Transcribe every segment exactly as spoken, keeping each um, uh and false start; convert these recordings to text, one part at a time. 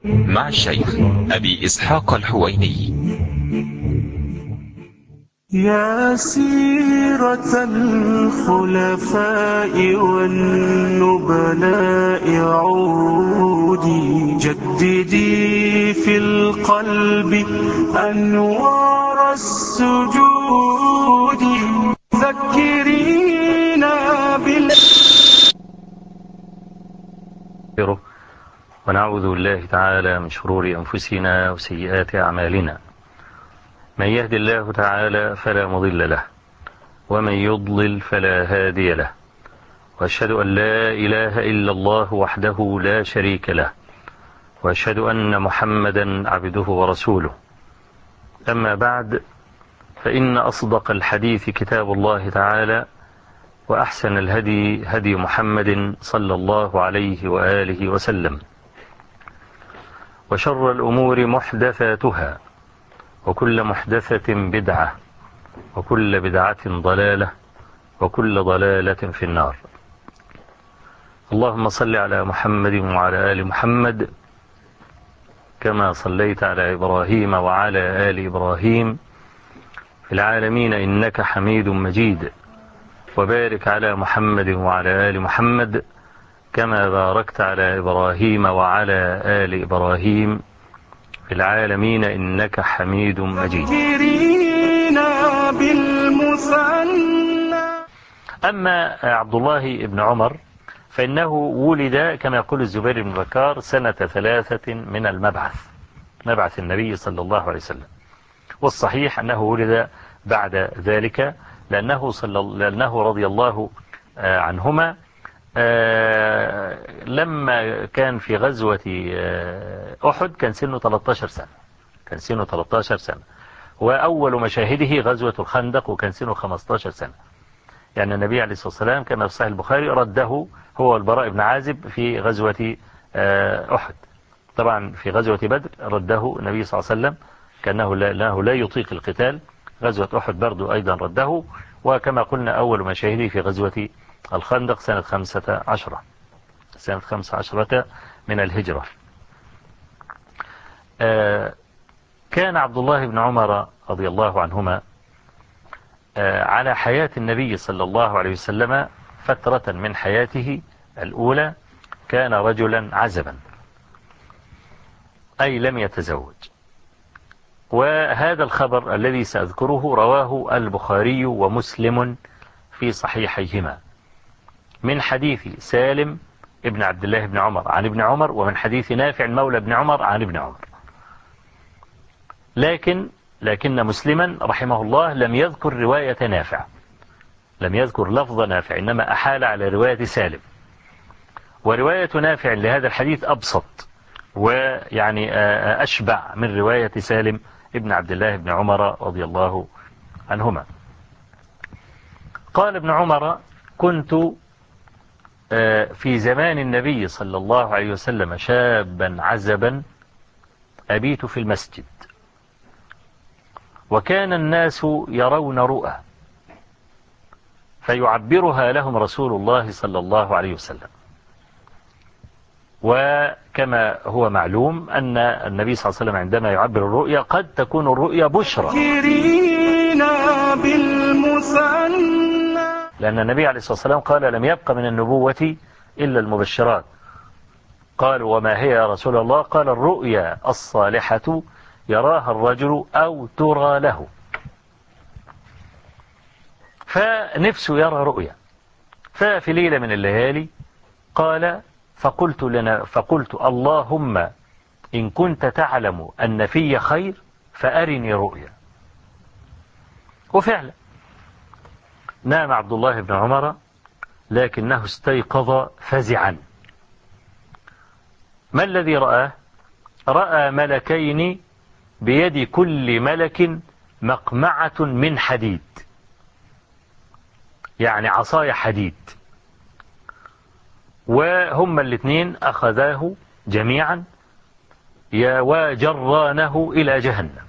مع الشيخ أبي إسحاق الحويني. يا سيرة الخلفاء والنبلاء عودي جددي في القلب أنوار السجود ذكرينا بال ونعوذ بالله تعالى من شرور أنفسنا وسيئات أعمالنا. من يهد الله تعالى فلا مضل له، ومن يضلل فلا هادي له، وأشهد أن لا إله إلا الله وحده لا شريك له، وأشهد أن محمدا عبده ورسوله. أما بعد، فإن أصدق الحديث كتاب الله تعالى، وأحسن الهدي هدي محمد صلى الله عليه وآله وسلم، وشر الأمور محدثاتها، وكل محدثة بدعة، وكل بدعة ضلالة، وكل ضلالة في النار. اللهم صل على محمد وعلى آل محمد كما صليت على إبراهيم وعلى آل إبراهيم في العالمين إنك حميد مجيد، وبارك على محمد وعلى آل محمد كما باركت على إبراهيم وعلى آل إبراهيم في العالمين إنك حميد مجيد. أما عبد الله بن عمر فإنه ولد كما يقول الزبير بن بكار سنة ثلاثة من المبعث، مبعث النبي صلى الله عليه وسلم. والصحيح أنه ولد بعد ذلك، لأنه, صلى لأنه رضي الله عنهما لما كان في غزوة أحد كان سنه ثلاثة عشر سنة، كان سنه ثلاثة عشر سنة، وأول مشاهده غزوة الخندق وكان سنه خمسة عشر سنة. يعني النبي عليه الصلاة والسلام كما في صحيح البخاري رده هو البراء بن عازب في غزوة أحد. طبعا في غزوة بدر رده النبي صلى الله عليه وسلم كأنه لا, لا, لا يطيق القتال. غزوة أحد برضو أيضا رده، وكما قلنا أول مشاهده في غزوة الخندق سنة خمسة عشرة سنة خمسة عشرة من الهجرة. كان عبد الله بن عمر رضي الله عنهما على حياة النبي صلى الله عليه وسلم فترة من حياته الأولى كان رجلا عزبا، أي لم يتزوج. وهذا الخبر الذي سأذكره رواه البخاري ومسلم في صحيحيهما من حديث سالم ابن عبد الله بن عمر عن ابن عمر، ومن حديث نافع مولى ابن عمر عن ابن عمر. لكن لكن مسلما رحمه الله لم يذكر رواية نافع، لم يذكر لفظ نافع، إنما أحال على رواية سالم. ورواية نافع لهذا الحديث أبسط ويعني أشبع من رواية سالم ابن عبد الله بن عمر رضي الله عنهما. قال ابن عمر: كنت في زمان النبي صلى الله عليه وسلم شابا عزبا أبيت في المسجد، وكان الناس يرون رؤى فيعبرها لهم رسول الله صلى الله عليه وسلم. وكما هو معلوم أن النبي صلى الله عليه وسلم عندما يعبر الرؤيا قد تكون الرؤيا بشرى، لأن النبي عليه الصلاة والسلام قال: لم يبق من النبوة إلا المبشرات. قال: وما هي يا رسول الله؟ قال: الرؤيا الصالحة يراها الرجل أو ترى له. فنفسه يرى رؤيا. ففي ليلة من الليالي قال: فقلت لنا فقلت اللهم إن كنت تعلم أن في خير فأرني رؤيا. وفعلا نام عبد الله بن عمر، لكنه استيقظ فزعا. ما الذي رآه؟ رأى ملكين بيد كل ملك مقمعة من حديد، يعني عصايا حديد، وهم الاثنين أخذاه جميعا وجرانه إلى جهنم،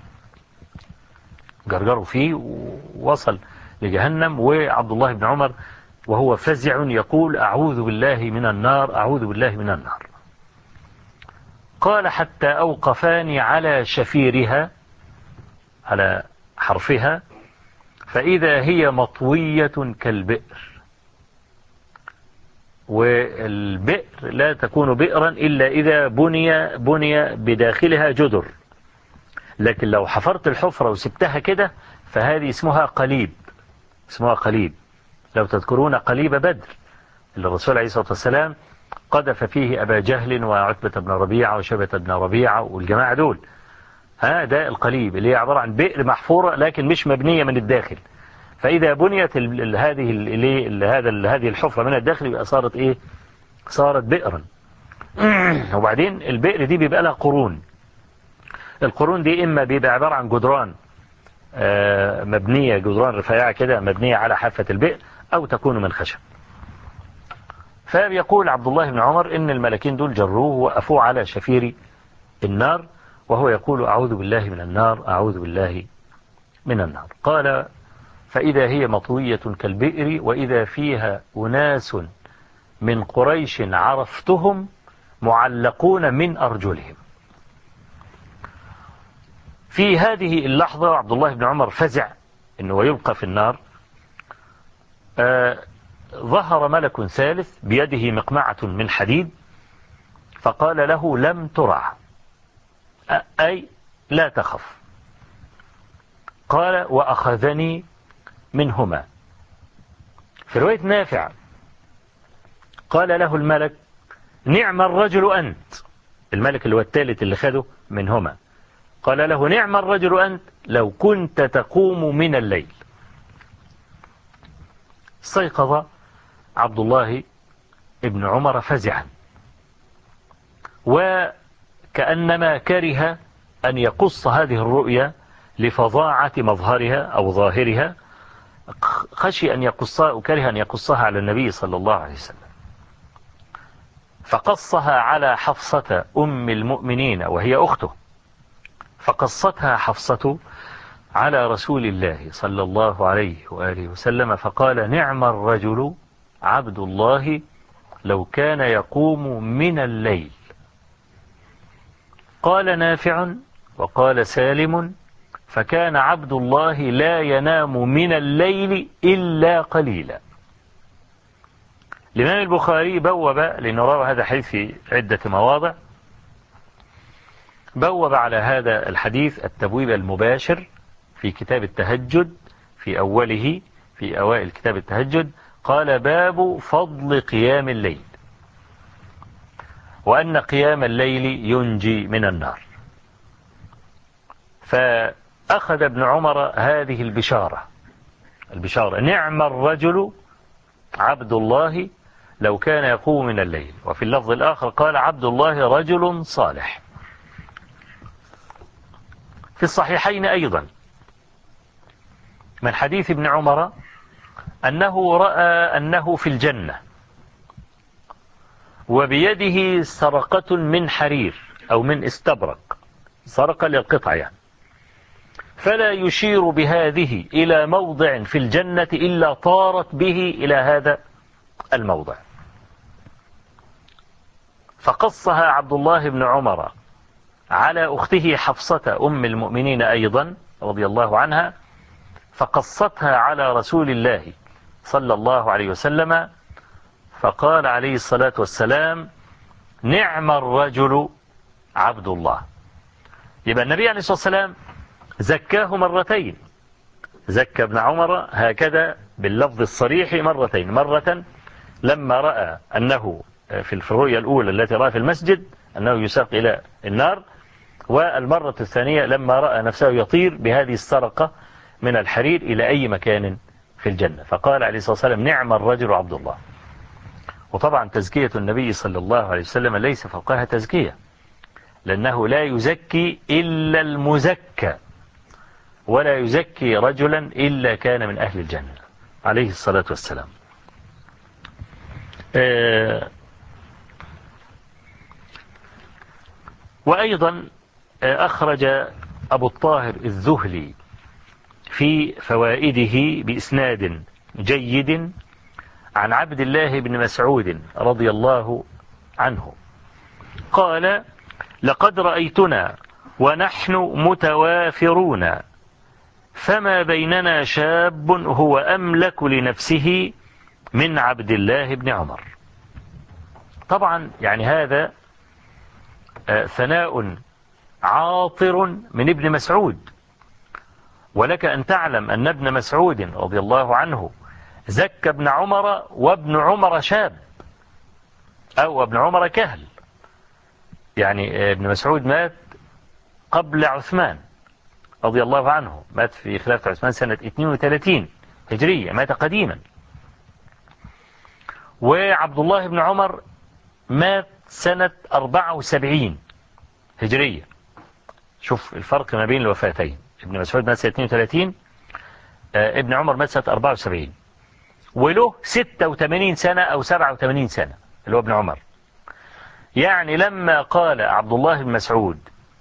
جرجروا فيه ووصل لجهنم. وعبد الله بن عمر وهو فزع يقول: أعوذ بالله من النار، أعوذ بالله من النار. قال حتى أوقفاني على شفيرها، على حرفها، فإذا هي مطوية كالبئر. والبئر لا تكون بئرا إلا إذا بني بني بداخلها جدر، لكن لو حفرت الحفرة وسبتها كده فهذه اسمها قليب، اسمها قليب. لو تذكرون قليب بدر اللي الرسول عليه الصلاة والسلام قذف فيه أبا جهل وعتبة بن ربيعة وشبة بن ربيعة والجماعة دول، هذا القليب اللي هي عبارة عن بئر محفورة لكن مش مبنية من الداخل. فإذا بنيت هذه هذا هذه الحفرة من الداخل يبقى صارت إيه؟ صارت بئرا. وبعدين البئر دي بيبقى لها قرون. القرون دي إما بيبقى عبارة عن جدران مبنية، جدران رفيعة كده مبنية على حافة البئر، أو تكون من خشب. فيقول عبد الله بن عمر إن الملكين دول جروه وقفوه على شفير النار، وهو يقول أعوذ بالله من النار، أعوذ بالله من النار. قال فإذا هي مطوية كالبئر وإذا فيها أناس من قريش عرفتهم معلقون من أرجلهم. في هذه اللحظة عبد الله بن عمر فزع أنه يلقى في النار. آه ظهر ملك ثالث بيده مقمعة من حديد فقال له لم ترع، أي لا تخف. قال وأخذني منهما. في رواية نافع قال له الملك نعم الرجل أنت، الملك اللي هو الثالث اللي خده منهما قال له نعم الرجل أنت لو كنت تقوم من الليل. استيقظ عبد الله ابن عمر فزعا، وكأنما كره أن يقص هذه الرؤيا لفظاعة مظهرها أو ظاهرها، خشي أن يقصها وكره أن يقصها على النبي صلى الله عليه وسلم، فقصها على حفصة أم المؤمنين وهي أخته، فقصتها حفصة على رسول الله صلى الله عليه وآله وسلم فقال نعم الرجل عبد الله لو كان يقوم من الليل. قال نافع وقال سالم فكان عبد الله لا ينام من الليل إلا قليلا. الإمام البخاري بوب، لأنه روى هذا الحديث في عدة مواضع، بوب على هذا الحديث التبويب المباشر في كتاب التهجد في أوله، في أوائل كتاب التهجد، قال باب فضل قيام الليل، وأن قيام الليل ينجي من النار. فأخذ ابن عمر هذه البشارة، البشارة نعم الرجل عبد الله لو كان يقوم من الليل. وفي اللفظ الآخر قال عبد الله رجل صالح. في الصحيحين أيضا من حديث ابن عمر أنه رأى أنه في الجنة وبيده سرقة من حرير أو من استبرق، سرقة للقطع يعني، فلا يشير بهذه إلى موضع في الجنة إلا طارت به إلى هذا الموضع. فقصها عبد الله بن عمر على أخته حفصة أم المؤمنين أيضا رضي الله عنها، فقصتها على رسول الله صلى الله عليه وسلم، فقال عليه الصلاة والسلام نعم الرجل عبد الله. يبقى النبي عليه الصلاة والسلام زكاه مرتين، زكى ابن عمر هكذا باللفظ الصريح مرتين، مرة لما رأى أنه في الرؤيا الأولى التي رأى في المسجد أنه يساق إلى النار، والمرة الثانية لما رأى نفسه يطير بهذه السرقة من الحرير إلى أي مكان في الجنة، فقال عليه الصلاة والسلام نعم الرجل عبد الله. وطبعا تزكية النبي صلى الله عليه وسلم ليس فوقها تزكية، لأنه لا يزكي إلا المزكى، ولا يزكي رجلا إلا كان من أهل الجنة عليه الصلاة والسلام. آه وأيضا أخرج أبو الطاهر الذهلي في فوائده بإسناد جيد عن عبد الله بن مسعود رضي الله عنه قال لقد رأيتنا ونحن متوافرون فما بيننا شاب هو أملك لنفسه من عبد الله بن عمر. طبعا يعني هذا ثناء عاطر من ابن مسعود، ولك أن تعلم أن ابن مسعود رضي الله عنه زكى ابن عمر وابن عمر شاب، أو ابن عمر كهل. يعني ابن مسعود مات قبل عثمان رضي الله عنه، مات في خلافة عثمان سنة اثنين وثلاثين هجرية، مات قديما. وعبد الله بن عمر مات سنة أربعة وسبعين هجرية. شوف الفرق ما بين الوفاتين، ابن مسعود مات سنة اثنين وثلاثين، آه ابن عمر مات سنة أربعة وسبعين، وله ستة وثمانين سنة أو سبعة وثمانين سنة اللي هو ابن عمر. يعني لما قال عبد الله بن مسعود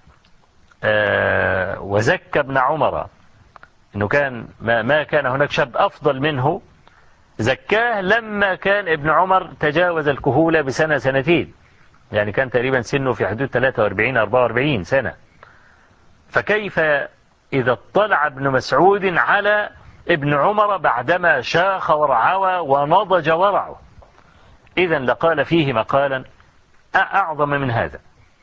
آه وزكى ابن عمر انه كان ما, ما كان هناك شاب افضل منه، زكاه لما كان ابن عمر تجاوز الكهولة بسنة سنتين، يعني كان تقريبا سنه في حدود ثلاثة وأربعين أربعة وأربعين سنة. فكيف إذا اطلع ابن مسعود على ابن عمر بعدما شاخ ورعوى ونضج ورعه؟ إذا لقال فيه مقالا أعظم من هذا.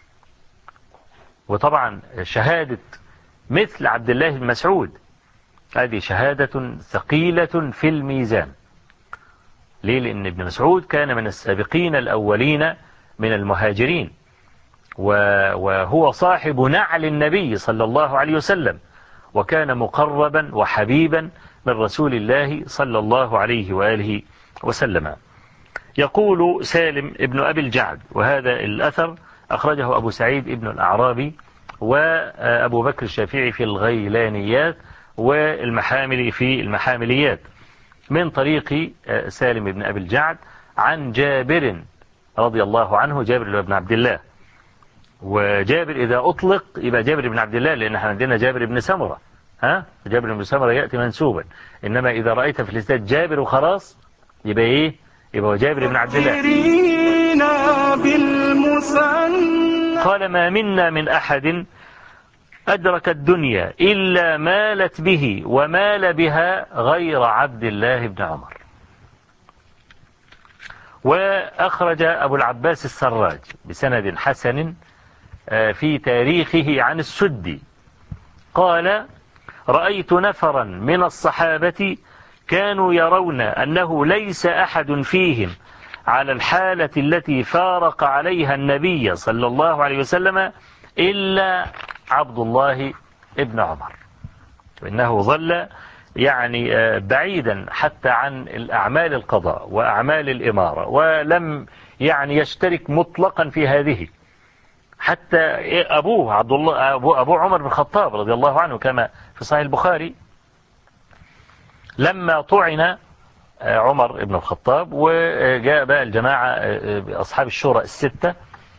وطبعا شهادة مثل عبد الله بن مسعود هذه شهادة ثقيلة في الميزان. ليه؟ لأن ابن مسعود كان من السابقين الأولين من المهاجرين، وهو صاحب نعل النبي صلى الله عليه وسلم، وكان مقربا وحبيبا من رسول الله صلى الله عليه وآله وسلم. يقول سالم ابن أبي الجعد، وهذا الأثر أخرجه أبو سعيد ابن الأعرابي وأبو بكر الشافعي في الغيلانيات والمحاملي في المحامليات، من طريق سالم بن أبي الجعد عن جابر رضي الله عنه، جابر بن عبد الله. وجابر إذا أطلق يبقى جابر بن عبد الله، لأن احنا عندنا جابر بن سمرة، ها جابر بن سمرة يأتي منسوبا، إنما إذا رأيت في الإسناد جابر وخلاص يبقى إيه؟ يبقى جابر بن عبد الله. قال ما منا من أحد أدرك الدنيا إلا مالت به ومال بها غير عبد الله بن عمر. وأخرج أبو العباس السراج بسند حسن في تاريخه عن السدي قال رأيت نفرا من الصحابة كانوا يرون أنه ليس أحد فيهم على الحالة التي فارق عليها النبي صلى الله عليه وسلم إلا عبد الله ابن عمر، وإنه ظل يعني بعيدا حتى عن الأعمال القضاء وأعمال الإمارة، ولم يعني يشترك مطلقا في هذه. حتى أبوه عبد الله أبو, أبو عمر بن الخطاب رضي الله عنه كما في صحيح البخاري، لما طعن عمر بن الخطاب وجاء بقى الجماعة أصحاب الشورى الستة،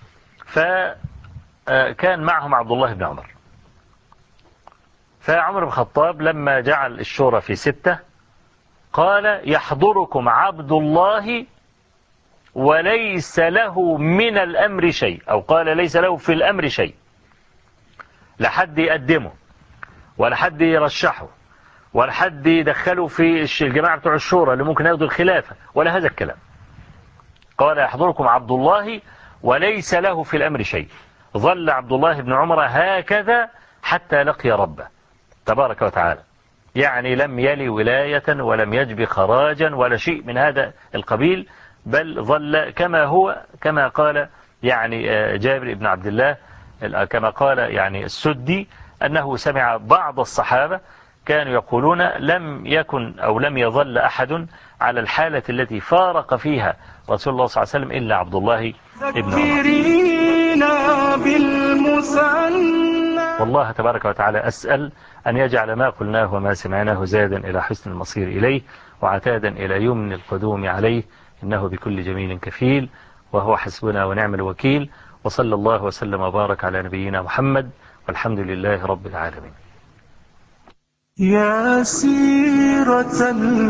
فكان معهم عبد الله بن عمر. فعمر بن الخطاب لما جعل الشورى في ستة قال يحضركم عبد الله وليس له من الأمر شيء، أو قال ليس له في الأمر شيء، لا حد يقدمه ولا حد يرشحه ولا حد يدخله في الجماعة بتوع الشورى اللي ممكن ياخدوا الخلافة ولا هذا الكلام. قال يحضركم عبد الله وليس له في الأمر شيء. ظل عبد الله بن عمر هكذا حتى لقي ربه تبارك وتعالى، يعني لم يلي ولاية ولم يجب خراجا ولا شيء من هذا القبيل، بل ظل كما هو، كما قال يعني جابر بن عبد الله، كما قال يعني السدي أنه سمع بعض الصحابة كانوا يقولون لم يكن أو لم يظل أحد على الحالة التي فارق فيها رسول الله صلى الله عليه وسلم إلا عبد الله بن عمر. والله تبارك وتعالى أسأل أن يجعل ما قلناه وما سمعناه زادا إلى حسن المصير إليه وعتادا إلى يمن القدوم عليه، إنه بكل جميل كفيل وهو حسبنا ونعم الوكيل. وصلى الله وسلم وبارك على نبينا محمد، والحمد لله رب العالمين. يا سيرة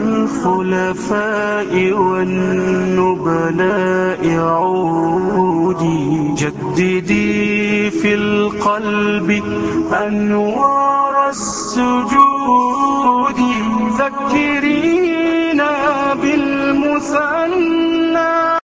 الخلفاء والنبلاء عودي جددي في القلب أنوار السجود ذكرينا بالمثنى